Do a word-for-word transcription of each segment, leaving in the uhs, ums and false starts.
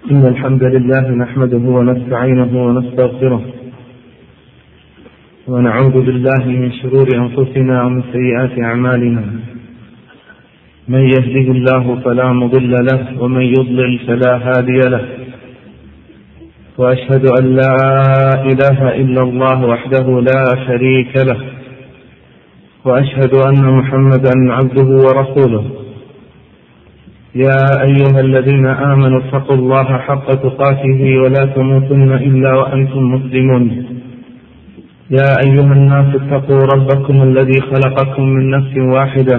إن الحمد لله نحمده ونستعينه ونستغفره ونعوذ بالله من شرور أنفسنا ومن سيئات أعمالنا. من يهده الله فلا مضل له ومن يضلل فلا هادي له، وأشهد أن لا إله إلا الله وحده لا شريك له، وأشهد أن محمدا عبده ورسوله. يا أيها الذين آمنوا اتقوا الله حق تقاته ولا تموتن إلا وأنتم مسلمون. يا أيها الناس اتقوا ربكم الذي خلقكم من نفس واحدة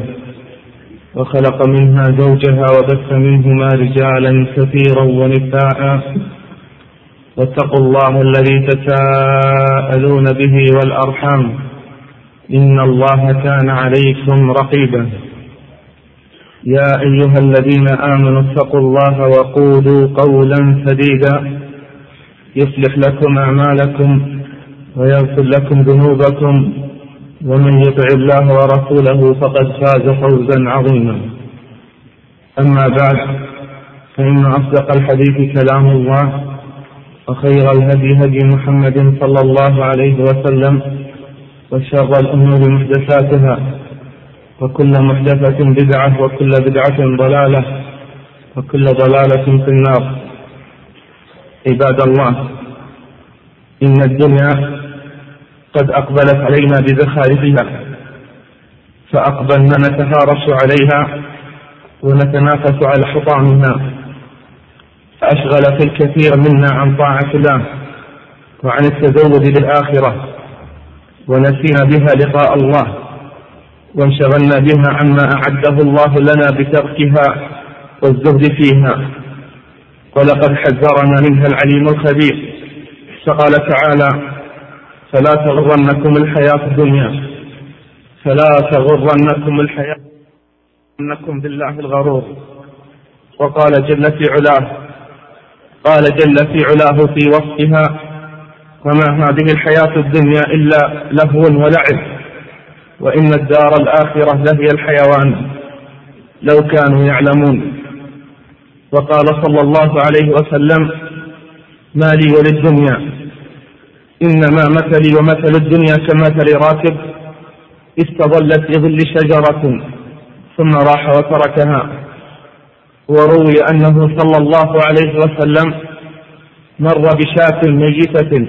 وخلق منها زوجها وبث منهما رجالا كثيرا ونساء، واتقوا الله الذي تساءلون به والأرحام إن الله كان عليكم رقيبا. يا أيها الذين آمنوا اتقوا الله وقولوا قولا سديدا يصلح لكم أعمالكم ويغفر لكم ذنوبكم، ومن يطع الله ورسوله فقد فاز فوزا عظيما. أما بعد، فإن أصدق الحديث كلام الله، وخير الهدي هدي محمد صلى الله عليه وسلم، وشر الأمور محدثاتها، وكل محدثة بدعة، وكل بدعة ضلالة، وكل ضلالة في النار. عباد الله، إن الدنيا قد أقبلت علينا بزخارفها، فأقبلنا نتهارش عليها ونتنافس على حطامها، فأشغلت الكثير منا عن طاعة الله وعن التزود بالآخرة، ونسينا بها لقاء الله، وانشغلنا بها عما أعده الله لنا بتركها والزهد فيها. ولقد حذرنا منها العليم الخبير، فقال تعالى: فلا تغرنكم الحياة الدنيا فلا تغرنكم الحياة إنكم بالله الغرور. وقال جل في علاه قال جل في علاه في وصفها: وما هذه الحياة الدنيا إلا لهو ولعب، وإن الدار الآخرة لهي الحيوان لو كانوا يعلمون. وقال صلى الله عليه وسلم: ما لي وللدنيا، إنما مثلي ومثل الدنيا كمثل راكب استظلت في ظل شجرة ثم راح وتركها. وروي أنه صلى الله عليه وسلم مر بشاة ميتة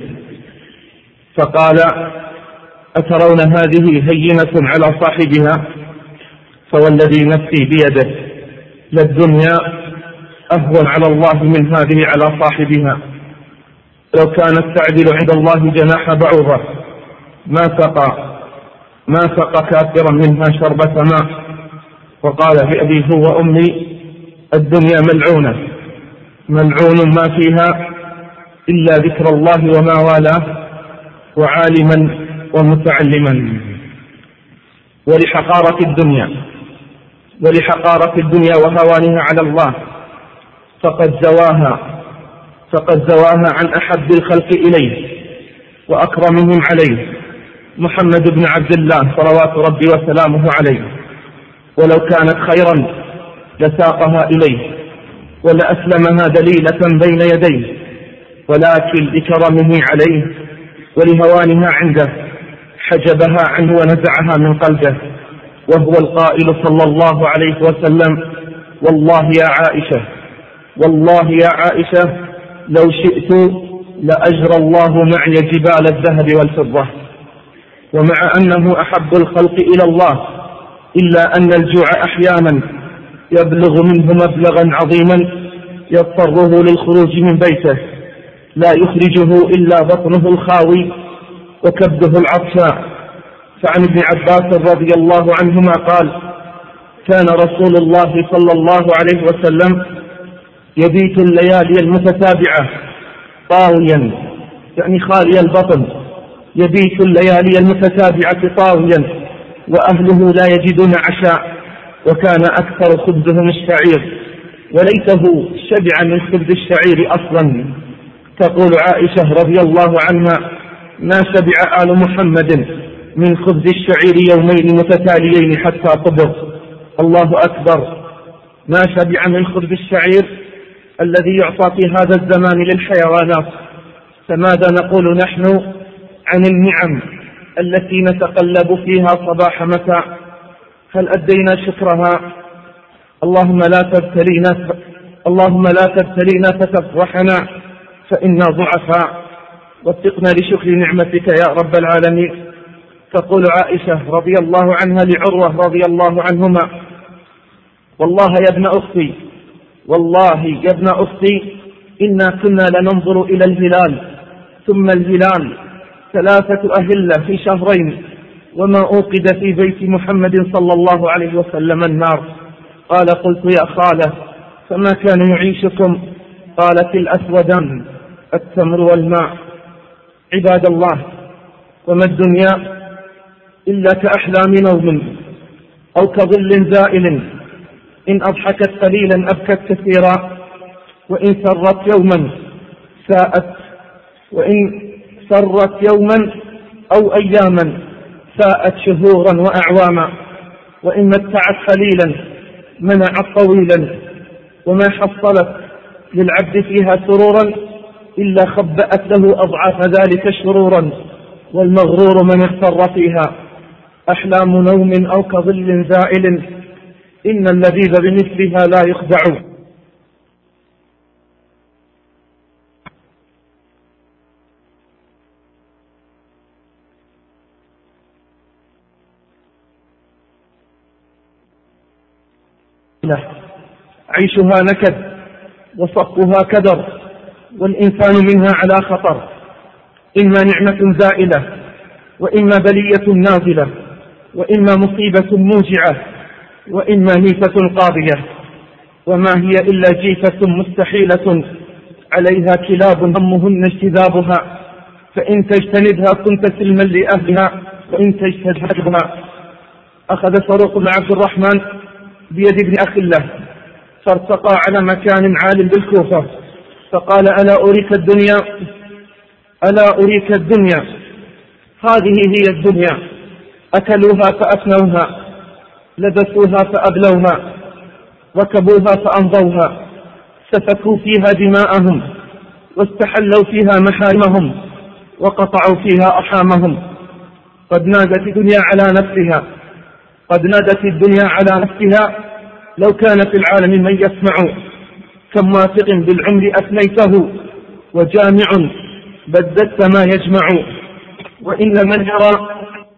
فقال: أترون هذه هينة على صاحبها؟ فوالذي نفسي بيده للدنيا أهون على الله من هذه على صاحبها. لو كانت تعدل عند الله جناح بعوضة ما سقى ما سقى كافرا منها شربة ماء. وقال بأبي هو أمي: الدنيا ملعونة ملعون ما فيها إلا ذكر الله وما والاه وعالما ومتعلما. ولحقارة الدنيا ولحقارة الدنيا وهوانها على الله فقد زواها فقد زواها عن أحب الخلق إليه وأكرمهم عليه محمد بن عبد الله صلوات ربي وسلامه عليه. ولو كانت خيرا لساقها إليه ولأسلمها دليلة بين يديه، ولكن لكرمه عليه ولهوانها عنده حجبها عنه ونزعها من قلبه. وهو القائل صلى الله عليه وسلم: والله يا عائشة والله يا عائشة لو شئت لأجرى الله معي جبال الذهب والفضة. ومع أنه أحب الخلق إلى الله، إلا أن الجوع أحيانا يبلغ منه مبلغا عظيما يضطره للخروج من بيته، لا يخرجه إلا بطنه الخاوي وكبده العطشاء. فعن ابن عباس رضي الله عنهما قال: كان رسول الله صلى الله عليه وسلم يبيت الليالي المتتابعة طاويا، يعني خالي البطن، يبيت الليالي المتتابعة طاويا وأهله لا يجدون عشاء، وكان أكثر خبزهم الشعير وليته شبع من خبز الشعير أصلا. تقول عائشة رضي الله عنها: ما شبع آل محمد من خبز الشعير يومين متتاليين حتى قبض. الله أكبر، ما شبع من خبز الشعير الذي يعطى في هذا الزمان للحيوانات، فماذا نقول نحن عن النعم التي نتقلب فيها صباح مساء؟ هل أدينا شكرها؟ اللهم لا تبتلينا اللهم لا تبتلينا فتفضحنا فإنا ضعفاء، وفقنا لشكر نعمتك يا رب العالمين. تقول عائشة رضي الله عنها لعروة رضي الله عنهما: والله يا ابن أختي والله يا ابن أختي إنا كنا لننظر إلى الهلال، ثم الهلال ثلاثة أهلة في شهرين، وما أوقد في بيت محمد صلى الله عليه وسلم النار. قال: قلت يا خالة فما كان يعيشكم؟ قالت: الأسودان، التمر والماء. عباد الله، وما الدنيا إلا كأحلام نوم أو كظل زائل، إن أضحكت قليلا أبكت كثيرا، وإن سرت يوما ساءت وإن سرت يوما أو أياما ساءت شهورا وأعواما، وإن متعت قليلا منعت طويلا، وما حصلت للعبد فيها سرورا إلا خبأت له أضعاف ذلك شرورا، والمغرور من اغتر فيها. أحلام نوم أو كظل زائل، إن اللذيذ بمثلها لا يخدع. عيشها نكد وصفها كدر، والإنسان منها على خطر، إما نعمة زائلة، وإما بلية نازلة، وإما مصيبة موجعة، وإما نيفة قاضية. وما هي إلا جيفة مستحيلة عليها كلاب همهن اجتذابها، فإن تجتنبها كنت سلما لأهلها، وإن تجتذبها. أخذ فاروق بن عبد الرحمن بيد ابن أخي له فارتقى على مكان عال بالكوفة، فقال: ألا أريك الدنيا ألا أريك الدنيا هذه هي الدنيا، أكلوها فأفنوها، لبسوها فأبلوها، ركبوها فأمضوها، سفكوا فيها دماءهم، واستحلوا فيها محارمهم، وقطعوا فيها أرحامهم. قد نادت الدنيا على نفسها قد نادت الدنيا على نفسها لو كان في العالم من يسمع، كم واثق بالعمر أفنيته، وجامع بددت ما يجمع. وإن من يرى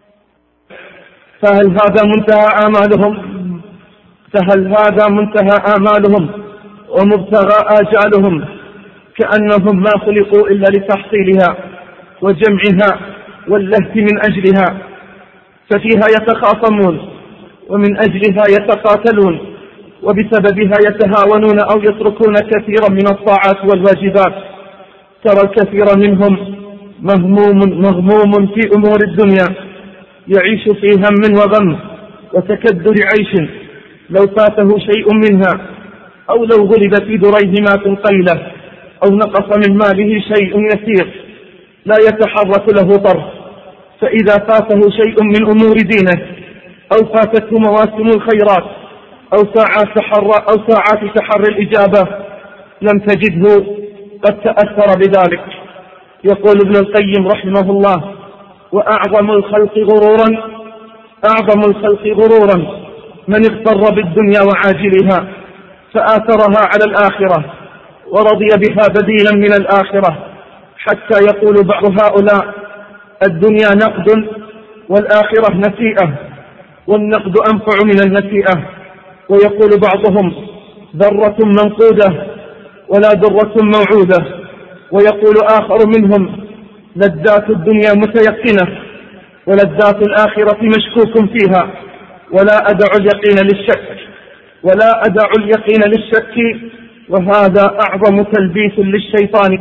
فهل هذا منتهى آمالهم فهل هذا منتهى آمالهم ومبتغى آجالهم، كأنهم ما خلقوا إلا لتحصيلها وجمعها واللهث من أجلها، ففيها يتخاصمون ومن أجلها يتقاتلون، وبسببها يتهاونون أو يتركون كثيرا من الطاعات والواجبات. ترى الكثير منهم مهموم مغموم في أمور الدنيا، يعيش في هم وغم وتكدر عيش، لو فاته شيء منها أو لو غلب في دريهمات قليلة أو نقص من ماله شيء يسير لا يتحرك له طرف، فإذا فاته شيء من أمور دينه أو فاتته مواسم الخيرات أو ساعات تحر أو ساعات تحر الإجابة لم تجده قد تأثر بذلك. يقول ابن القيم رحمه الله: وأعظم الخلق غرورا أعظم الخلق غرورا من اغتر بالدنيا وعاجلها، فآثرها على الآخرة ورضي بها بديلا من الآخرة، حتى يقول بعض هؤلاء: الدنيا نقد والآخرة نسيئة، والنقد أنفع من النسيئة. ويقول بعضهم: ذرة منقودة ولا درة موعودة. ويقول آخر منهم: لذات الدنيا متيقنة ولذات الآخرة مشكوك فيها، ولا أدع اليقين للشك ولا أدع اليقين للشك وهذا أعظم تلبيس للشيطان.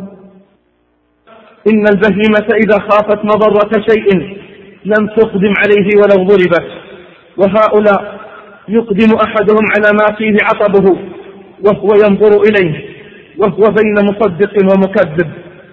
إن البهيمة إذا خافت مضرة شيء لم تقدم عليه ولو ضربت، وهؤلاء يقدم أحدهم على ما فيه عطبه وهو ينظر إليه وهو بين مصدق ومكذب.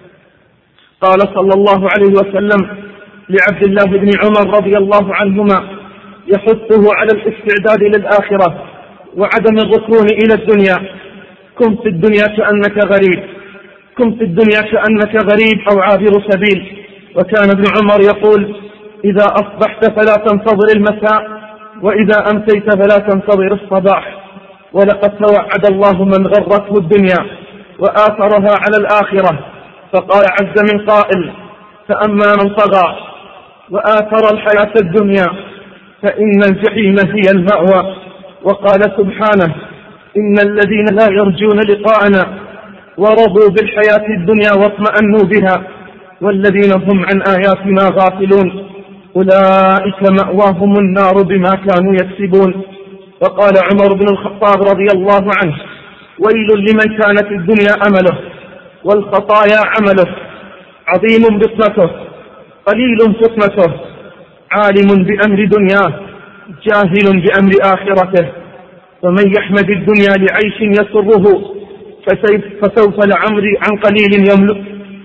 قال صلى الله عليه وسلم لعبد الله بن عمر رضي الله عنهما يحثه على الاستعداد للآخرة وعدم الركون إلى الدنيا: كن في الدنيا كأنك غريب كن في الدنيا كأنك غريب أو عابر سبيل. وكان ابن عمر يقول: إذا أصبحت فلا تنتظر المساء، وإذا أمسيت فلا تنتظر الصباح. ولقد توعد الله من غرته الدنيا وآثرها على الآخرة، فقال عز من قائل: فأما من طغى وآثر الحياة الدنيا فإن الجحيم هي المأوى. وقال سبحانه: إن الذين لا يرجون لقاءنا ورضوا بالحياة الدنيا واطمأنوا بها والذين هم عن آياتنا غافلون أولئك مأواهم النار بما كانوا يكسبون. وقال عمر بن الخطاب رضي الله عنه: ويل لمن كانت الدنيا أمله والخطايا عمله، عظيم بطنته قليل فطنته، عالم بأمر دنياه جاهل بأمر آخرته. ومن يحمد الدنيا لعيش يسره فسوف لعمري عن قليل يملك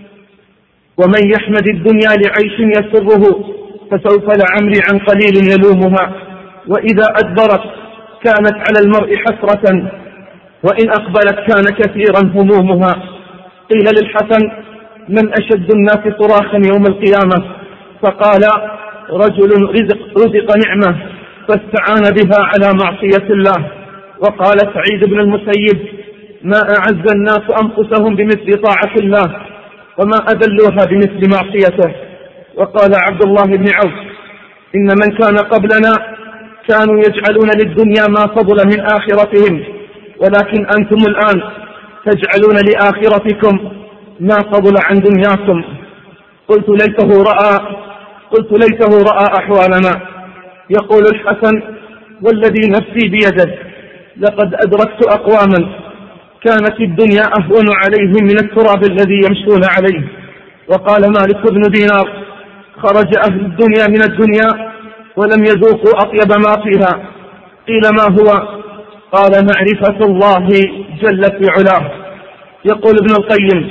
ومن يحمد الدنيا لعيش يسره فسوف لعمري عن قليل يلومها. وإذا أدبرت كانت على المرء حسرة، وإن أقبلت كان كثيرا همومها. قيل للحسن: من أشد الناس صراخا يوم القيامة؟ فقال: رجل رزق, رزق نعمة فاستعان بها على معصية الله. وقال سعيد بن المسيب: ما أعز الناس أنفسهم بمثل طاعة الله، وما أذلوها بمثل معصيته. وقال عبد الله بن عوف: إن من كان قبلنا كانوا يجعلون للدنيا ما فضل من آخرتهم، ولكن أنتم الآن تجعلون لآخرتكم ما فضل عن دنياكم. قلت ليته رأى قلت ليته رأى أحوالنا. يقول الحسن: والذي نفسي بيده لقد أدركت أقواما كانت الدنيا أهون عليهم من التراب الذي يمشون عليه. وقال مالك بن دينار: خرج أهل الدنيا من الدنيا ولم يذوقوا أطيب ما فيها. قيل: ما هو؟ قال: معرفة الله جل في علاه. يقول ابن القيم: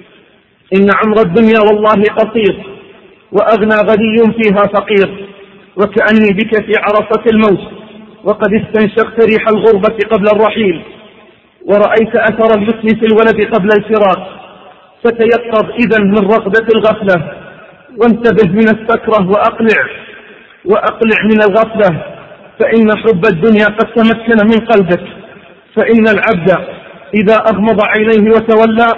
إن عمر الدنيا والله قصير، وأغنى غني فيها فقير، وكأني بك في عرصة الموت وقد استنشقت ريح الغربة قبل الرحيل، ورأيت أثر الجسم في الولد قبل الفراق. فتيقظ إذن من رقدة الغفلة، وانتبه من السكرة، وأقلع وأقلع من الغفلة، فإن حب الدنيا قد تمكن من قلبك. فإن العبد إذا أغمض عينيه وتولى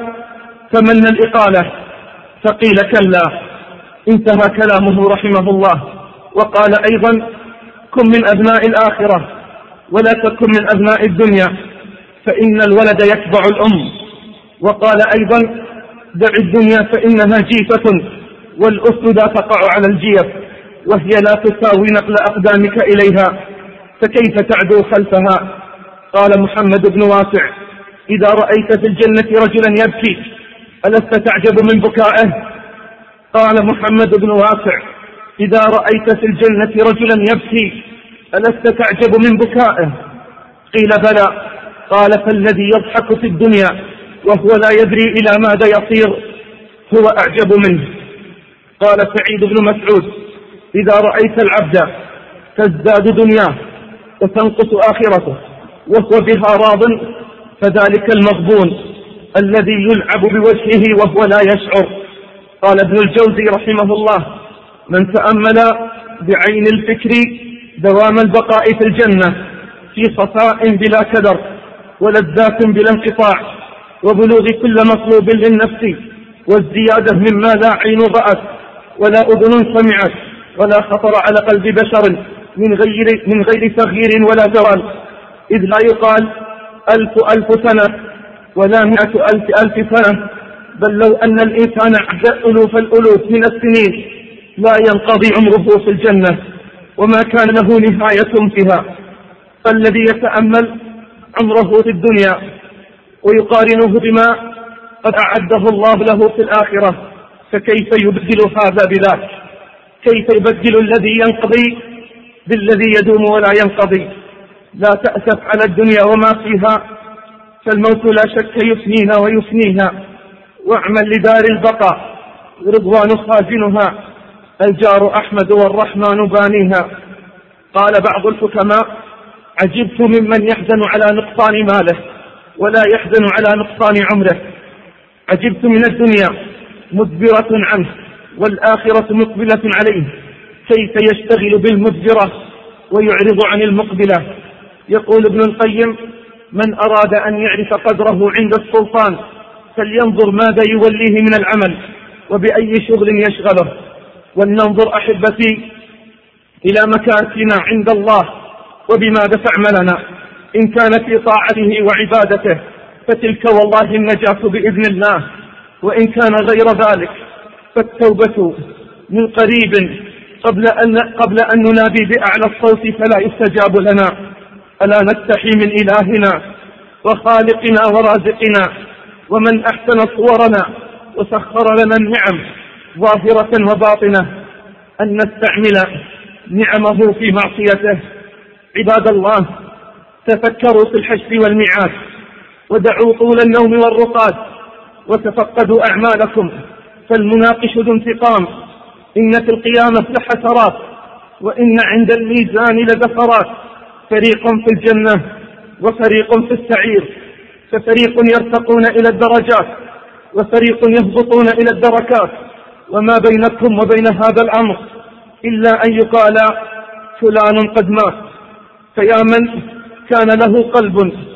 تمنى الإقالة، فقيل: كلا. انتهى كلامه رحمه الله. وقال أيضا: كن من أبناء الآخرة ولا تكن من أبناء الدنيا، فإن الولد يتبع الأم. وقال أيضا: دع الدنيا فإنها جيفة، والأسد لا تقع على الجيف، وهي لا تساوي نقل أقدامك إليها، فكيف تعدو خلفها. قال محمد بن واسع: إذا رأيت في الجنة رجلا يبكي ألست تعجب من بكائه؟ قال محمد بن واسع: إذا رأيت في الجنة رجلا يبكي ألست تعجب من بكائه؟ قيل: بلى. قال: فالذي يضحك في الدنيا وهو لا يدري إلى ماذا يصير هو أعجب منه. قال سعيد بن مسعود: إذا رأيت العبد تزداد دنياه وتنقص آخرته وهو بها راض فذلك المغبون الذي يلعب بوجهه وهو لا يشعر. قال ابن الجوزي رحمه الله: من تأمل بعين الفكر دوام البقاء في الجنة في صفاء بلا كدر ولذات بلا انقطاع، وبلوغ كل مطلوب للنفس، والزيادة مما لا عين رأت ولا أذن سمعت ولا خطر على قلب بشر من غير, من غير تغيير ولا زوال، إذ لا يقال ألف ألف سنة ولا مئة ألف ألف سنة، بل لو أن الإنسان عد ألوف الألوف من السنين لا ينقضي عمره في الجنة وما كان له نهاية فيها. فالذي يتأمل عمره في الدنيا ويقارنه بما قد أعده الله له في الآخرة فكيف يبدل هذا بذاك؟ كيف يبدل الذي ينقضي بالذي يدوم ولا ينقضي؟ لا تأسف على الدنيا وما فيها، فالموت لا شك يفنينا ويفنيها، واعمل لدار البقاء رضوان خازنها، الجار أحمد والرحمن بانيها. قال بعض الحكماء: عجبت ممن يحزن على نقصان ماله ولا يحزن على نقصان عمره. عجبت من الدنيا مدبرة عنه والآخرة مقبلة عليه، كيف يشتغل بالمدبرة ويعرض عن المقبلة. يقول ابن القيم: من أراد أن يعرف قدره عند السلطان فلينظر ماذا يوليه من العمل وبأي شغل يشغله. ولننظر أحبتي إلى مكانتنا عند الله وبماذا تعملنا. إن كان في طاعته وعبادته فتلك والله النجاة بإذن الله، وإن كان غير ذلك فالتوبة من قريب قبل أن, قبل أن ننادي بأعلى الصوت فلا يستجاب لنا. ألا نستحي من إلهنا وخالقنا ورازقنا ومن أحسن صورنا وسخر لنا النعم ظاهرة وباطنة أن نستعمل نعمه في معصيته. عباد الله، تفكروا في الحشر والميعاد ودعوا طول النوم والرقاد وتفقدوا أعمالكم، فالمناقش ذو انتقام. إن في القيامة لحسرات وإن عند الميزان لزفرات. فريق في الجنة وفريق في السعير، ففريق يرتقون إلى الدرجات وفريق يهبطون إلى الدركات، وما بينكم وبين هذا الأمر إلا أن يقال فلان قد مات. فيا من كان له قلب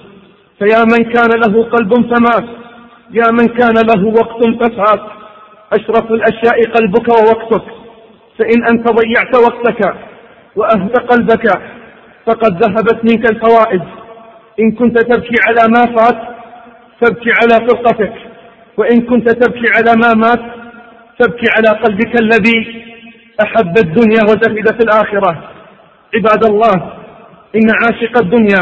فيا من كان له قلب فمات، يا من كان له وقت ففات. أشرف الأشياء قلبك ووقتك، فإن أنت ضيعت وقتك وأهدى قلبك فقد ذهبت منك الفوائد. إن كنت تبكي على ما فات فابكي على فرقتك، وإن كنت تبكي على ما مات فابكي على قلبك الذي أحب الدنيا وزهد في الآخرة. عباد الله، إن عاشق الدنيا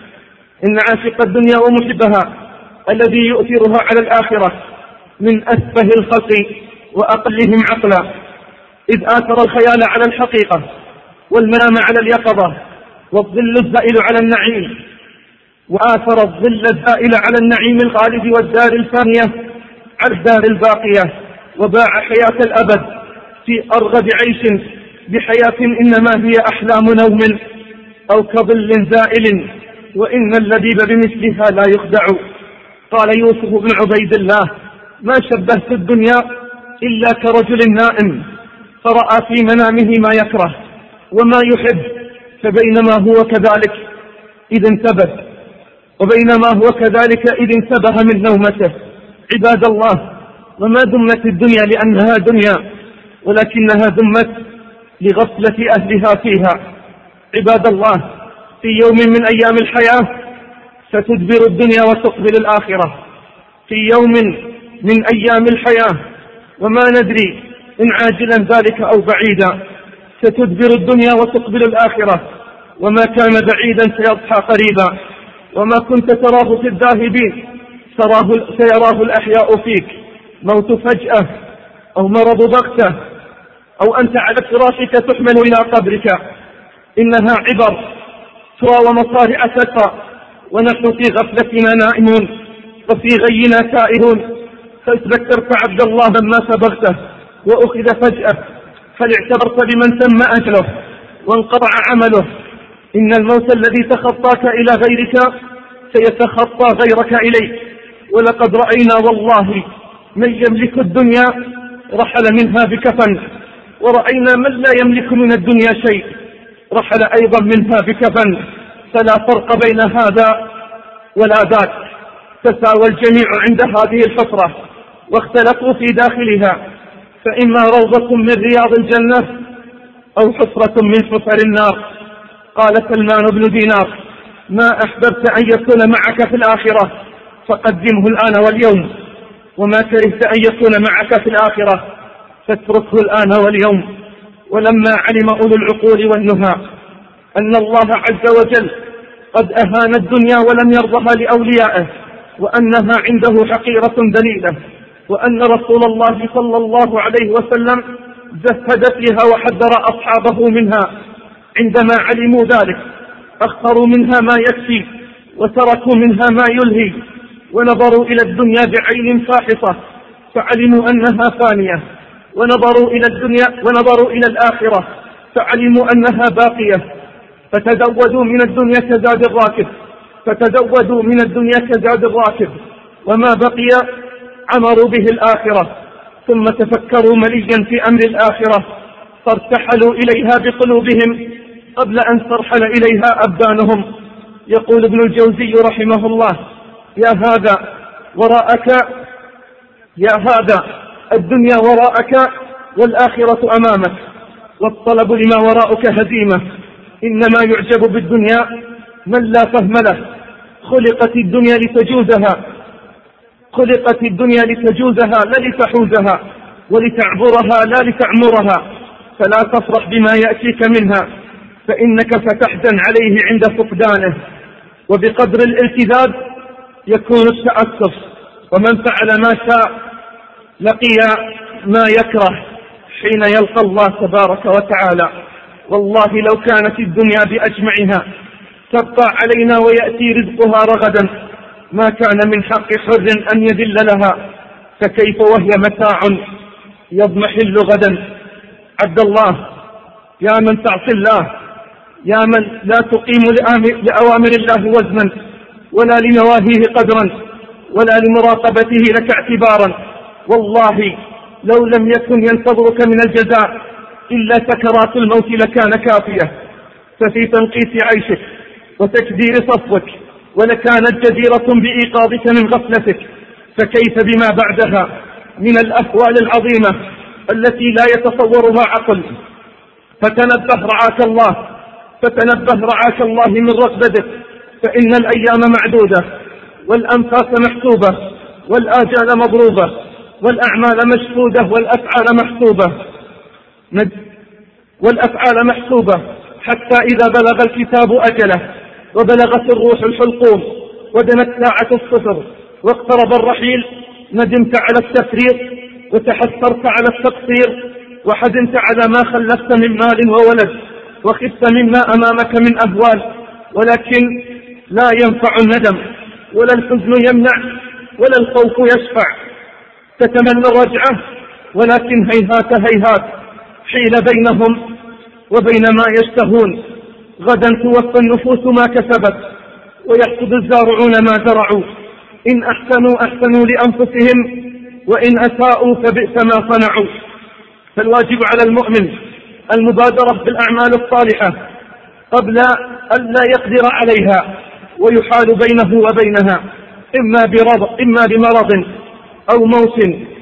إن عاشق الدنيا ومحبها الذي يؤثرها على الآخرة من أسفه الخلق وأقلهم عقلا، إذ آثر الخيال على الحقيقة والمنام على اليقظة والظل الزائل على النعيم وآثر الظل الزائل على النعيم الخالد والدار الفانية على الدار الباقية، وباع حياة الأبد في أرغب عيش بحياة إنما هي أحلام نوم أو كظل زائل، وإن اللبيب بمثلها لا يخدع. قال يوسف بن عبيد الله: ما شبهت الدنيا إلا كرجل نائم فرأى في منامه ما يكره وما يحب، فبينما هو كذلك إذ انتبه وبينما هو كذلك إذ انتبه من نومته. عباد الله، وما دمت الدنيا لأنها دنيا، ولكنها دمت لغفلة أهلها فيها. عباد الله، في يوم من أيام الحياة ستدبر الدنيا وتقبل الآخرة. في يوم من أيام الحياة وما ندري إن عاجلا ذلك أو بعيدا ستدبر الدنيا وتقبل الآخرة، وما كان بعيدا سيضحى قريبا، وما كنت تراه في الذاهبين سيراه الأحياء فيك. موت فجأة أو مرض بغتة أو أنت على فراشك تحمل إلى قبرك. إنها عبر ترى ومصارع تترى، ونحن في غفلتنا نائمون وفي غينا تائهون. فاذكرت عبد الله لما سبغته وأخذ فجأة، هل اعتبرت بمن تم أجله وانقطع عمله؟ إن الموت الذي تخطاك إلى غيرك سيتخطى غيرك إليك. ولقد رأينا والله من يملك الدنيا رحل منها بكفن، ورأينا من لا يملك من الدنيا شيء رحل أيضا منها بكفن. فلا فرق بين هذا ولا ذاك، تساوى الجميع عند هذه الحفرة واختلفوا في داخلها، فإما روضة من رياض الجنة أو حفرة من حفر النار. قال سلمان بن دينار: ما أحببت أن يكون معك في الآخرة فقدمه الآن واليوم، وما كرهت أن يكون معك في الآخرة فاتركه الآن واليوم. ولما علم أولو العقول والنهى أن الله عز وجل قد أهان الدنيا ولم يرضها لأوليائه، وأنها عنده حقيرة دليلة، وأن رسول الله صلى الله عليه وسلم زهد فيها وحذر أصحابه منها، عندما علموا ذلك أخروا منها ما يكفي وتركوا منها ما يلهي، ونظروا إلى الدنيا بعين فاحصة فعلموا أنها فانية، ونظروا إلى الدنيا ونظروا إلى الآخرة فعلموا أنها باقية، فتزودوا من الدنيا كزاد الراكب فتزودوا من الدنيا كزاد الراكب، وما بقي عمروا به الآخرة، ثم تفكروا مليا في أمر الآخرة فارتحلوا إليها بقلوبهم قبل أن ترحل إليها أبدانهم. يقول ابن الجوزي رحمه الله: يا هذا وراءك يا هذا الدنيا وراءك والآخرة أمامك، والطلب لما وراءك هزيمة. إنما يعجب بالدنيا من لا فهم له. خلقت الدنيا لتجوزها خلقت الدنيا لتجوزها لا لتحوزها، ولتعبرها لا لتعمرها. فلا تفرح بما يأتيك منها، فإنك ستحزن عليه عند فقدانه. وبقدر الالتذاذ يكون التأسف، ومن فعل ما شاء لقي ما يكره حين يلقى الله تبارك وتعالى. والله لو كانت الدنيا بأجمعها تبقى علينا ويأتي رزقها رغدا ما كان من حق حر أن يذل لها، فكيف وهي متاع يضمحل غدا. عبد الله، يا من تعصي الله، يا من لا تقيم لأوامر الله وزنا ولا لنواهيه قدرا ولا لمراقبته لك اعتبارا، والله لو لم يكن ينتظرك من الجزاء إلا سكرات الموت لكان كافية. ففي تنقيس عيشك وتكدير صفوك ولكانت جديرة بإيقاظك من غفلتك، فكيف بما بعدها من الأهوال العظيمة التي لا يتصورها عقل. فتنبه رعاك الله فتنبه رعاك الله من رقبتك، فإن الأيام معدودة والأنفاس محسوبة والآجال مضروبة والأعمال مشهودة والأفعال محسوبة والأفعال محسوبة حتى إذا بلغ الكتاب أجله وبلغت الروح الحلقوم ودنت ساعة الصفر واقترب الرحيل، ندمت على التفريط وتحسرت على التقصير وحزنت على ما خلفت من مال وولد وخفت مما أمامك من أهوال. ولكن لا ينفع الندم ولا الحزن يمنع ولا الخوف يشفع. تتمنى الرجعة ولكن هيهات هيهات حيل بينهم وبين ما يشتهون. غدا توفى النفوس ما كسبت ويحصد الزارعون ما زرعوا. إن أحسنوا أحسنوا لأنفسهم وإن أساءوا فبئس ما صنعوا. فالواجب على المؤمن المبادرة بالأعمال الصالحة قبل أن لا يقدر عليها ويحال بينه وبينها، إما برض إما بمرض أو موت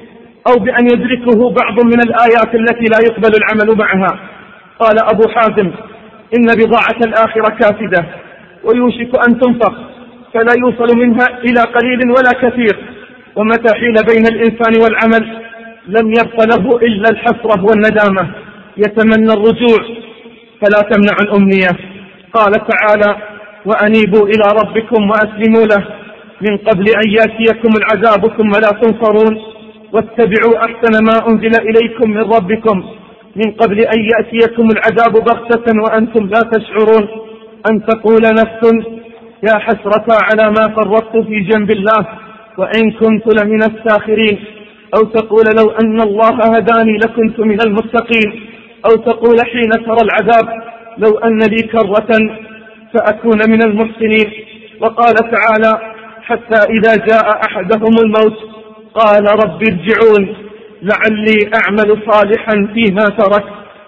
أو بأن يدركه بعض من الآيات التي لا يقبل العمل معها. قال أبو حازم: إن بضاعة الآخرة كافدة ويوشك أن تنفق فلا يوصل منها إلى قليل ولا كثير. ومتى حيل بين الإنسان والعمل لم يبق له إلا الحسرة والندامة، يتمنى الرجوع فلا تمنع الأمنية. قال تعالى: وأنيبوا إلى ربكم وأسلموا له من قبل أن يأتيكم العذاب ثم لا تنصرون واتبعوا أحسن ما أنزل إليكم من ربكم من قبل أن يأتيكم العذاب بغتة وأنتم لا تشعرون. أن تقول نفس يا حسرة على ما فرطت في جنب الله وإن كنت لمن الساخرين، أو تقول لو أن الله هداني لكنت من المتقين، أو تقول حين ترى العذاب لو أن لي كرة فأكون من المحسنين. وقال تعالى: حتى إذا جاء أحدهم الموت قال رب ارجعون لعلي أعمل صالحا فيما ترك.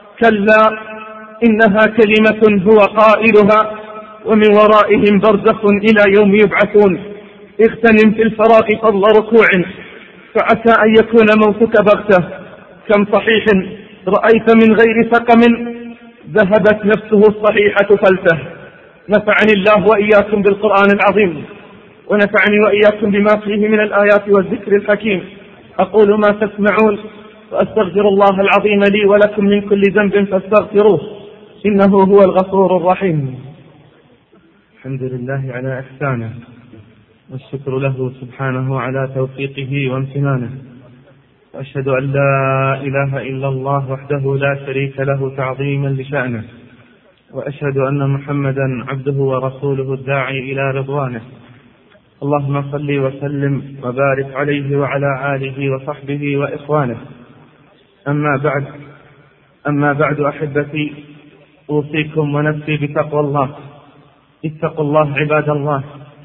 كلا إنها كلمة هو قائلها ومن ورائهم برزخ إلى يوم يبعثون. اغتنم في الفراغ فضل ركوع فعسى أن يكون موتك بغتة. كم صحيح رأيت من غير سقم ذهبت نفسه الصحيحة فلته. نفعني الله وإياكم بالقرآن العظيم ونفعني وإياكم بما فيه من الآيات والذكر الحكيم. أقول ما تسمعون وأستغفر الله العظيم لي ولكم من كل ذنب فاستغفروه إنه هو الغفور الرحيم. الحمد لله على إحسانه والشكر له سبحانه على توفيقه وامتنانه، وأشهد أن لا إله إلا الله وحده لا شريك له تعظيما لشأنه، وأشهد أن محمدا عبده ورسوله الداعي إلى رضوانه. اللهم صل وسلم وبارك عليه وعلى آله وصحبه وإخوانه. أما بعد أما بعد أحبتي، أوصيكم ونفسي بتقوى الله. اتقوا الله عباد الله،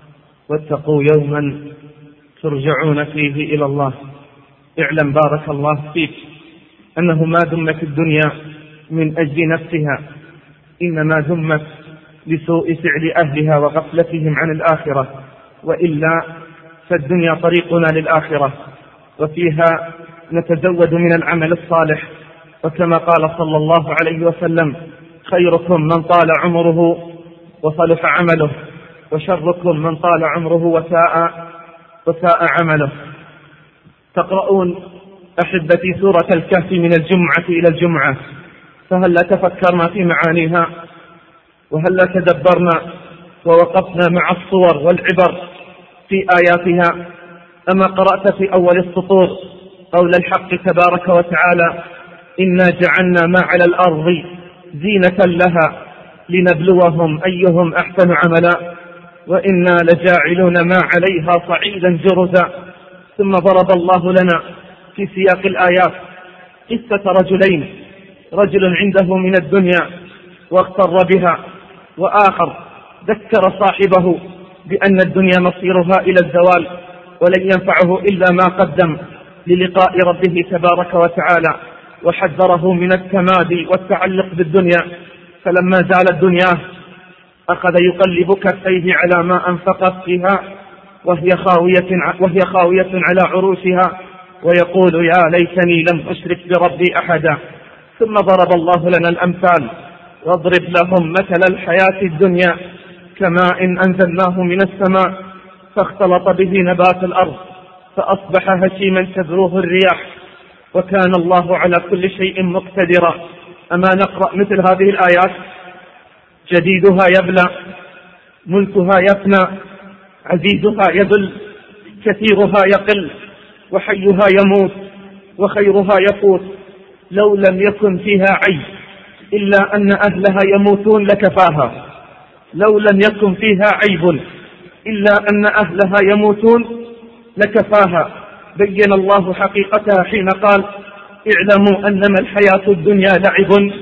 واتقوا يوما ترجعون فيه إلى الله. اعلم بارك الله فيك أنه ما ذمت الدنيا من أجل نفسها، إنما ذمت لسوء فعل أهلها وغفلتهم عن الآخرة، وإلا فالدنيا طريقنا للآخرة، وفيها نتزود من العمل الصالح. وكما قال صلى الله عليه وسلم: خيركم من طال عمره وصلح عمله، وشركم من طال عمره وساء, وساء عمله. تقرؤون أحبتي سورة الكهف من الجمعة إلى الجمعة، فهل لا تفكرنا في معانيها؟ وهل لا تدبرنا ووقفنا مع الصور والعبر في آياتها؟ أما قرأت في أول السطور قول الحق تبارك وتعالى: إنا جعلنا ما على الأرض زينة لها لنبلوهم أيهم أحسن عملا وإنا لجاعلون ما عليها صعيدا جرزا. ثم ضرب الله لنا في سياق الآيات قصة رجلين، رجل عنده من الدنيا واغتر بها، وآخر ذكر صاحبه بأن الدنيا مصيرها إلى الزوال ولن ينفعه إلا ما قدم للقاء ربه تبارك وتعالى، وحذره من التمادي والتعلق بالدنيا. فلما زال الدنيا أخذ يقلب كفيه على ما أنفقت فيها وهي خاوية, وهي خاوية على عروشها، ويقول: يا ليتني لم أشرك بربي أحدا. ثم ضرب الله لنا الأمثال: واضرب لهم مثل الحياة الدنيا كماء إن أنزلناه من السماء فاختلط به نبات الأرض فأصبح هشيما تذروه الرياح وكان الله على كل شيء مقتدرا. أما نقرأ مثل هذه الآيات: جديدها يبلى، ملكها يفنى، عزيزها يذل، كثيرها يقل، وحيها يموت، وخيرها يفوت. لو لم يكن فيها عيب إلا أن أهلها يموتون لكفاها، لو لم يكن فيها عيب إلا أن أهلها يموتون لكفاها. بين الله حقيقتها حين قال: اعلموا أنما الحياة الدنيا لعب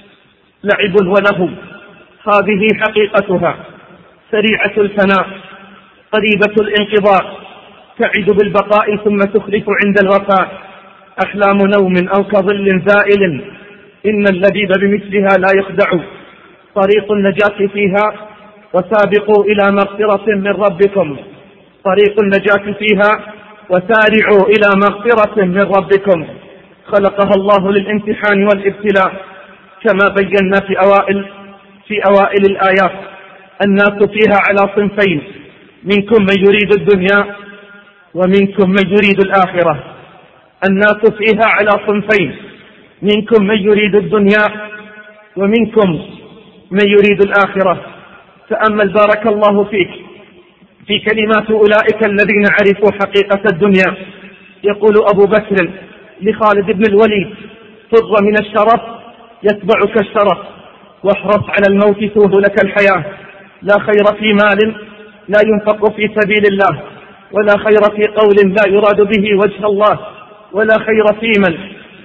لعب ولهو. هذه حقيقتها، سريعة الفناء قريبة الانقضاء، تعد بالبقاء ثم تخلف عند الوفاء. أحلام نوم أو كظل زائل، إن اللبيب بمثلها لا يخدع. طريق النجاة فيها وسابقوا إلى مغفرة من ربكم، طريق النجاة فيها وسارعوا إلى مغفرة من ربكم. خلقها الله للامتحان والابتلاء كما بينا في أوائل في أوائل الآيات. الناس فيها على صنفين: منكم من يريد الدنيا ومنكم من يريد الآخرة. الناس فيها على صنفين: منكم من يريد الدنيا ومنكم من يريد الآخرة. تأمل بارك الله فيك في كلمات أولئك الذين عرفوا حقيقة الدنيا. يقول أبو بكر لخالد بن الوليد: فر من الشرف يتبعك الشرف، واحرص على الموت توه لك الحياة. لا خير في مال لا ينفق في سبيل الله، ولا خير في قول لا يراد به وجه الله، ولا خير في من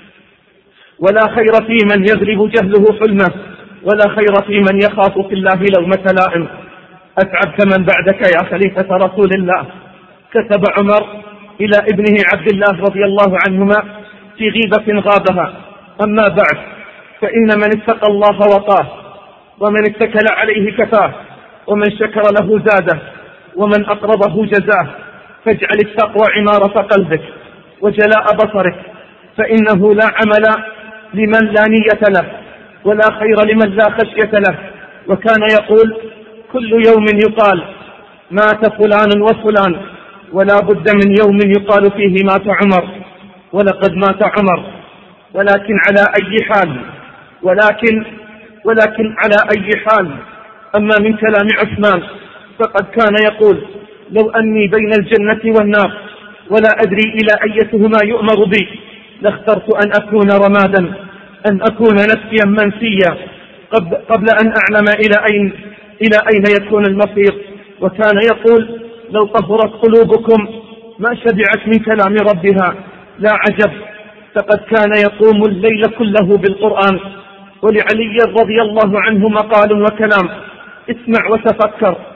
ولا خير في من يغلب جهله حلمه، ولا خير في من يخاف في الله لومة لائم. أتعبت من بعدك يا خليفة رسول الله. كتب عمر إلى ابنه عبد الله رضي الله عنهما في غيبة غابها: أما بعد، فإن من اتقى الله وقاه، ومن اتكل عليه كفاه، ومن شكر له زاده، ومن أقرضه جزاه. فاجعل التقوى عمارة قلبك وجلاء بصرك، فإنه لا عمل لمن لا نية له، ولا خير لمن لا خشية له. وكان يقول: كل يوم يقال مات فلان وفلان، ولا بد من يوم يقال فيه مات عمر. ولقد مات عمر، ولكن على أي حال ولكن ولكن على أي حال. أما من كلام عثمان فقد كان يقول: لو أني بين الجنة والنار ولا أدري إلى أيتهما يؤمر بي لاخترت أن أكون رمادا، أن أكون نسيا منسيا قبل أن أعلم إلى أين إلى أين يكون المصير. وكان يقول: لو طهرت قلوبكم ما شبعت من كلام ربها. لا عجب، فقد كان يقوم الليل كله بالقرآن. ولعلي رضي الله عنه مقال وكلام: اسمع وتفكر.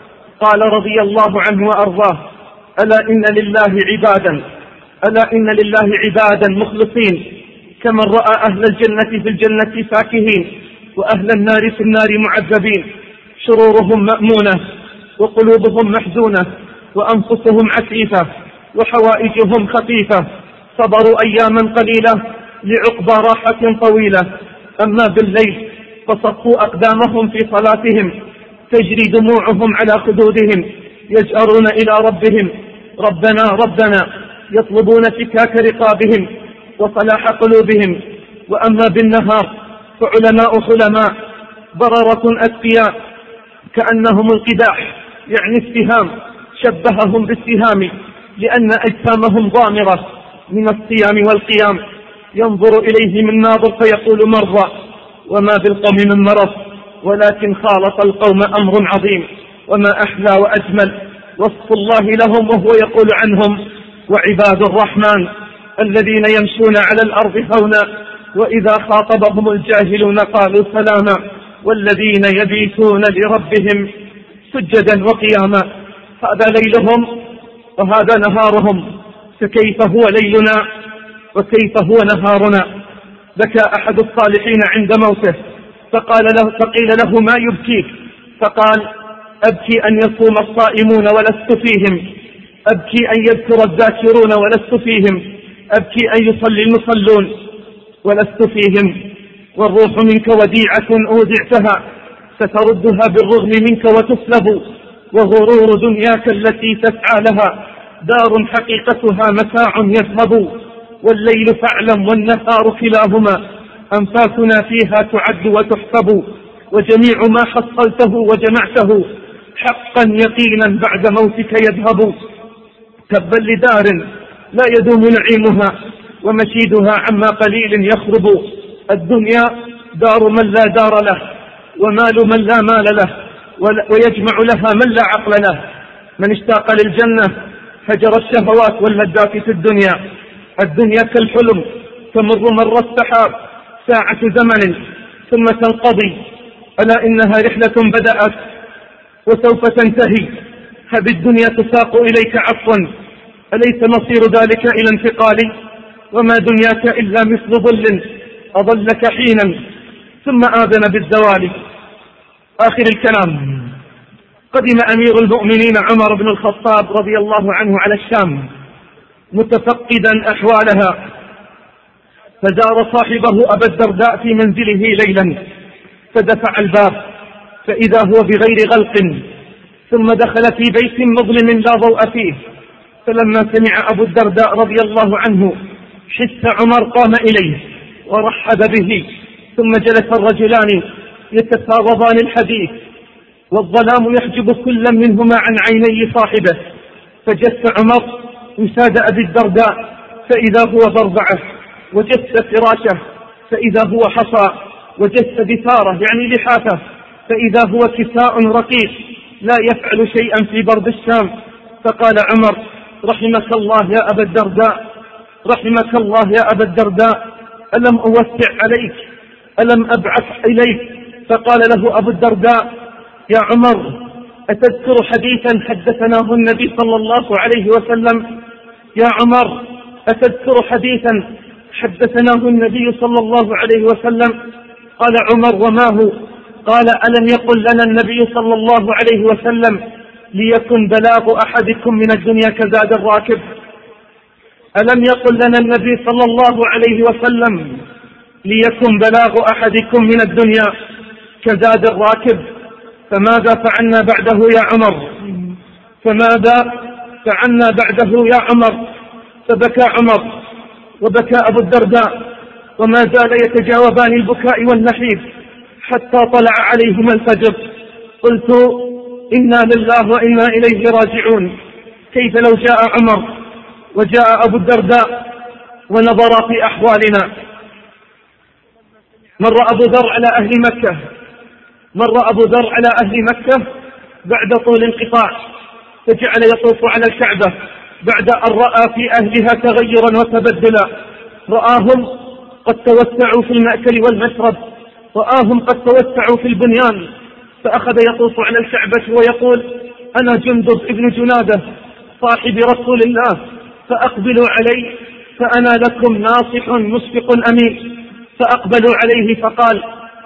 قال رضي الله عنه وأرضاه: ألا إن لله عبادا ألا إن لله عبادا مخلصين، كمن رأى أهل الجنة في الجنة فاكهين وأهل النار في النار معذبين، شرورهم مأمونة وقلوبهم محزونة وأنفسهم عسيفة وحوائجهم خفيفة، صبروا أياما قليلة لعقبى راحة طويلة. أما بالليل فصفوا أقدامهم في صلاتهم، تجري دموعهم على خدودهم، يجأرون إلى ربهم: ربنا ربنا، يطلبون فكاك رقابهم وصلاح قلوبهم. وأما بالنهار فعلماء حلماء بررة أتقياء كأنهم القداح، يعني السهام، شبههم بالسهام لأن أجسامهم ضامرة من الصيام والقيام، ينظر إليهم الناظر فيقول مرضى، وما بالقوم من مرض، ولكن خالط القوم أمر عظيم. وما أحلى وأجمل وصف الله لهم وهو يقول عنهم: وعباد الرحمن الذين يمشون على الأرض هونا وإذا خاطبهم الجاهلون قالوا سلاما والذين يبيتون لربهم سجدا وقياما. هذا ليلهم وهذا نهارهم، فكيف هو ليلنا وكيف هو نهارنا؟ بكى أحد الصالحين عند موته فقال له فقيل له: ما يبكيك؟ فقال: أبكي أن يصوم الصائمون ولست فيهم، أبكي أن يذكر الذاكرون ولست فيهم، أبكي أن يصلي المصلون ولست فيهم. والروح منك وديعة أودعتها ستردها بالرغم منك وتسلب، وغرور دنياك التي تسعى لها دار حقيقتها متاع يذهب. والليل فاعلم والنهار كلاهما أنفاسنا فيها تعد وتحسب، وجميع ما حصلته وجمعته حقا يقينا بعد موتك يذهب. تبا لدار لا يدوم نعيمها ومشيدها عما قليل يخرب. الدنيا دار من لا دار له ومال من لا مال له، ويجمع لها من لا عقل له. من اشتاق للجنة هجر الشهوات واللذات في الدنيا. الدنيا كالحلم تمر مر السحاب، ساعة زمن ثم تنقضي. ألا إنها رحلة بدأت وسوف تنتهي، هب الدنيا تساق إليك عفوا، أليس مصير ذلك إلى انتقال؟ وما دنياك إلا مثل ظل أظلك حينا ثم آذن بالزوال. آخر الكلام: قدم أمير المؤمنين عمر بن الخطاب رضي الله عنه على الشام متفقدا أحوالها، فزار صاحبه أبا الدرداء في منزله ليلا، فدفع الباب فإذا هو بغير غلق، ثم دخل في بيت مظلم لا ضوء فيه. فلما سمع أبو الدرداء رضي الله عنه حس عمر قام إليه ورحب به، ثم جلس الرجلان يتفاوضان الحديث والظلام يحجب كل منهما عن عيني صاحبه. فجس عمر وساد أبي الدرداء فإذا هو ضربعه، وجس فراشه فإذا هو حصى، وجس بثاره يعني لحافه فإذا هو كساء رقيق لا يفعل شيئا في برد الشام. فقال عمر: رحمك الله يا أبا الدرداء، رحمك الله يا أبا الدرداء، ألم أوسع عليك؟ ألم أبعث إليك؟ فقال له أبو الدرداء: يا عمر، أتذكر حديثا حدثناه النبي صلى الله عليه وسلم؟ يا عمر، أتذكر حديثا حدثناه النبي صلى الله عليه وسلم؟ قال عمر: وما هو؟ قال: ألم يقل لنا النبي صلى الله عليه وسلم: ليكن بلاغ أحدكم من الدنيا كزاد الراكب؟ ألم يقل لنا النبي صلى الله عليه وسلم: ليكن بلاغ أحدكم من الدنيا كزاد الراكب؟ فماذا فعلنا بعده يا عمر؟ فماذا فعلنا بعده يا عمر؟ فبكى عمر وبكى أبو الدرداء، وما زال يتجاوبان البكاء والنحيب حتى طلع عليهما الفجر. قلت: إنا لله وإنا إليه راجعون. كيف لو جاء عمر وجاء أبو الدرداء ونظر في أحوالنا؟ مر أبو ذر على أهل مكة مر أبو ذر على أهل مكة بعد طول انقطاع، فجعل يطوف على الكعبة بعد أن رأى في أهلها تغيرا وتبدلا. رآهم قد توسعوا في المأكل والمشرب، رآهم قد توسعوا في البنيان، فأخذ يطوف على الكعبة ويقول: أنا جندب ابن جنادة صاحب رسول الله، فأقبلوا علي فأنا لكم ناصح مشفق أمين. فأقبلوا عليه فقال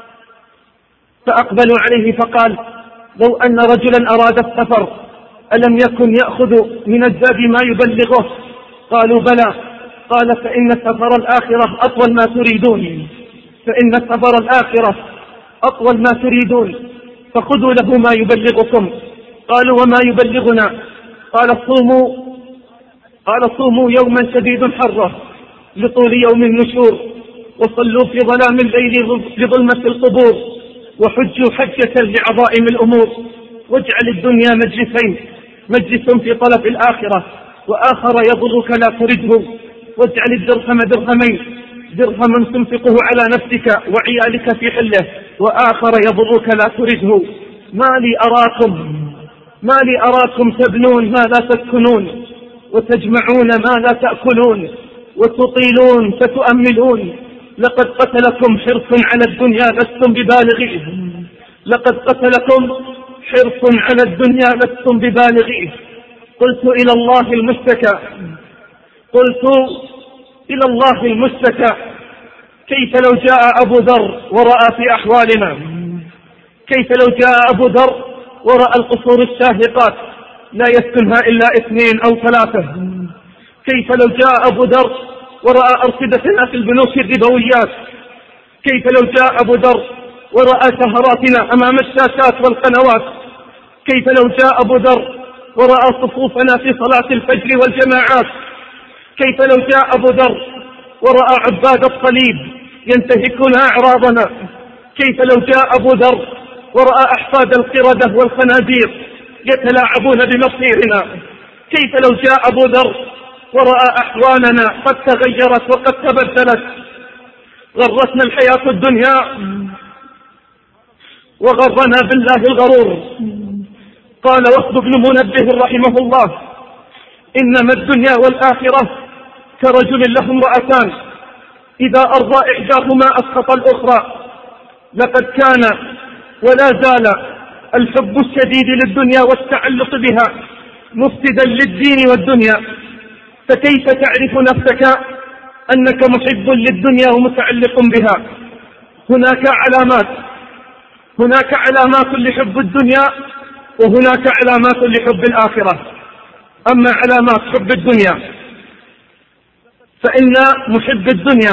فأقبلوا عليه فقال لو أن رجلا أراد السفر ألم يكن يأخذ من الزاد ما يبلغه؟ قالوا بلى. قال فإن سفر الآخرة أطول ما تريدون فإن سفر الآخرة أطول ما تريدون فخذوا له ما يبلغكم. قالوا وما يبلغنا؟ قال صوموا قال صوموا يوما شديد حره لطول يوم النشور، وصلوا في ظلام الليل لظلمة القبور، وحجوا حجة لعظائم الأمور، واجعل الدنيا مجلسين، مجلس في طلب الآخرة وآخر يضرك لا ترده، واجعل الدرهم درهمين، درهم تنفقه على نفسك وعيالك في حله وآخر يضرك لا ترده. ما لي أراكم ما لي أراكم تبنون ما لا تسكنون، وتجمعون ما لا تأكلون، وتطيلون فتؤملون. لقد قتلكم حرص على الدنيا لستم ببالغيه لقد قتلكم حرص على الدنيا لستم ببالغيه. قلت إلى الله المشتكى قلت إلى الله المشتكى كيف لو جاء أبو ذر ورأى في أحوالنا كيف لو جاء أبو ذر ورأى القصور الشاهقات لا يسكنها إلا اثنين أو ثلاثة؟ كيف لو جاء أبو ذر ورأى أرصدتنا في البنوك الربويات؟ كيف لو جاء أبو ذر ورأى سهراتنا أمام الشاشات والقنوات؟ كيف لو جاء أبو ذر ورأى صفوفنا في صلاة الفجر والجماعات؟ كيف لو جاء أبو ذر ورأى عباد الصليب ينتهكون أعراضنا؟ كيف لو جاء أبو ذر ورأى أحفاد القردة والخنازير يتلاعبون بمصيرنا؟ كيف لو جاء أبو ذر ورأى أحوالنا قد تغيرت وقد تبدلت؟ غرتنا الحياة الدنيا وغرنا بالله الغرور. قال وهب بن منبه رحمه الله إنما الدنيا والآخرة كرجل له امرأتان إذا أرضى إحداهما أسقط الأخرى. لقد كان ولا زال الحب الشديد للدنيا والتعلق بها مفسدا للدين والدنيا. فكيف تعرف نفسك أنك محب للدنيا ومتعلق بها؟ هناك علامات هناك علامات لحب الدنيا وهناك علامات لحب الآخرة. أما علامات حب الدنيا فإن محب الدنيا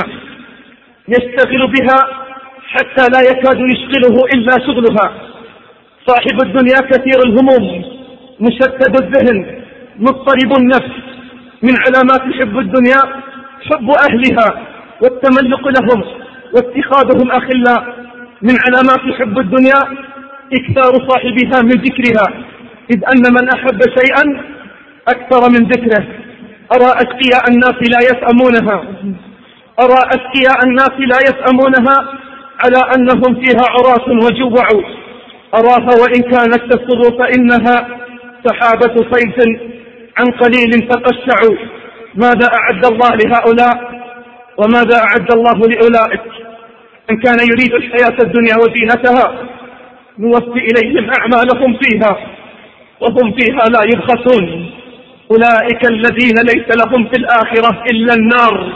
يشتغل بها حتى لا يكاد يشغله إلا شغلها. صاحب الدنيا كثير الهموم مشتت الذهن مضطرب النفس. من علامات حب الدنيا حب أهلها والتملق لهم واتخاذهم أخلاء. من علامات حب الدنيا إكثار صاحبها من ذكرها، إذ أن من أحب شيئا أكثر من ذكره. أرى أشقياء الناس لا يسأمونها أرى أشقياء الناس لا يسأمونها على أنهم فيها عراة وجوع. أراها وإن كانت تسر فإنها سحابة صيف عن قليل تقشع. ماذا أعد الله لهؤلاء وماذا أعد الله لأولئك؟ إن كان يريد الحياة الدنيا وزينتها نوفي إليهم أعمالهم فيها وهم فيها لا يبخسون. أولئك الذين ليس لهم في الآخرة إلا النار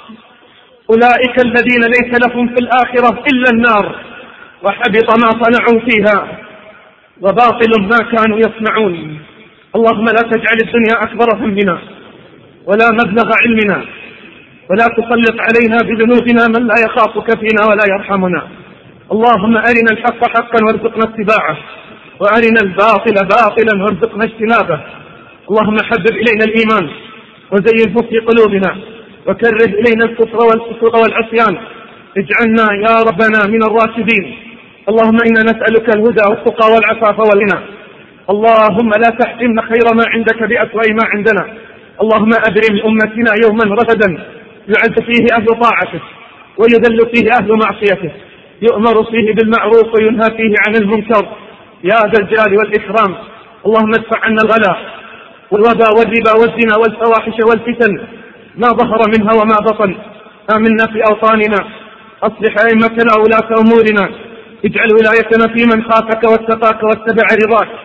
أولئك الذين ليس لهم في الآخرة إلا النار وحبط ما صنعوا فيها وباطل ما كانوا يصنعون. اللهم لا تجعل الدنيا أكبر همنا ولا مبلغ علمنا ولا تسلط علينا بذنوبنا من لا يخافك فينا ولا يرحمنا. اللهم أرنا الحق حقا وارزقنا اتباعه وأرنا الباطل باطلا وارزقنا اجتنابه. اللهم حبب إلينا الإيمان وزينه في قلوبنا وكره إلينا الكفر والفسوق والعصيان. اجعلنا يا ربنا من الراشدين. اللهم إنا نسألك الهدى والتقى والعفاف والغنى. اللهم لا تحرمنا خير ما عندك بأسوأ ما عندنا. اللهم أبرم لأمتنا يوما رغدا يعز فيه أهل طاعتك ويذل فيه أهل معصيتك، يؤمر فيه بالمعروف وينهى فيه عن المنكر يا ذا الجلال والإكرام. اللهم ادفع عنا الغلا والوبا والربا والزنا والفواحش والفتن ما ظهر منها وما بطن. آمنا في أوطاننا، أصلح أئمتنا وولاة أمورنا، اجعل ولايتنا في من خافك واتقاك واتبع رضاك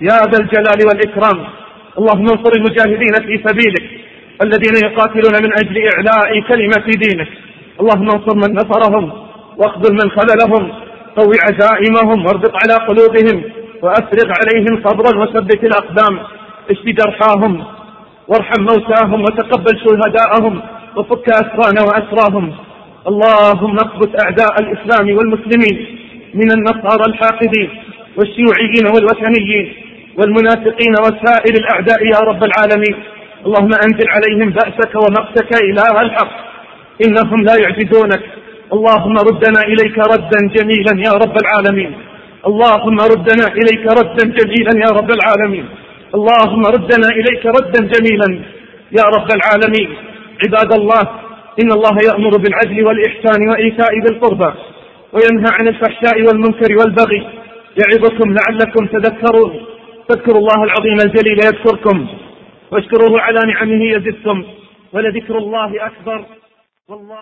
يا ذا الجلال والإكرام. اللهم انصر المجاهدين في سبيلك الذين يقاتلون من أجل إعلاء كلمة دينك. اللهم انصر من نصرهم واخذل من خذلهم، قوي عزائمهم واربط على قلوبهم وأفرغ عليهم صبرا وثبت الأقدام، اشف جرحاهم وارحم موتاهم وتقبل شهداءهم وفك أسرانا وأسراهم. اللهم اقبض أعداء الإسلام والمسلمين من النصارى الحاقدين والشيوعيين والوثنيين والمنافقين وسائر الأعداء يا رب العالمين. اللهم أنزل عليهم بأسك ومقتك إله الحق، إنهم لا يعجزونك. اللهم ردنا إليك ردا جميلا يا رب العالمين. اللهم ردنا إليك ردا جميلا يا رب العالمين. اللهم ردنا إليك ردا جميلا يا رب العالمين. عباد الله، إن الله يأمر بالعدل والإحسان وإيتاء ذي القربى وينهى عن الفحشاء والمنكر والبغي، يعظكم لعلكم تذكرون. فاذكروا الله العظيم الجليل يذكركم، واشكروه على نعمه يزدكم، ولذكر الله أكبر. والله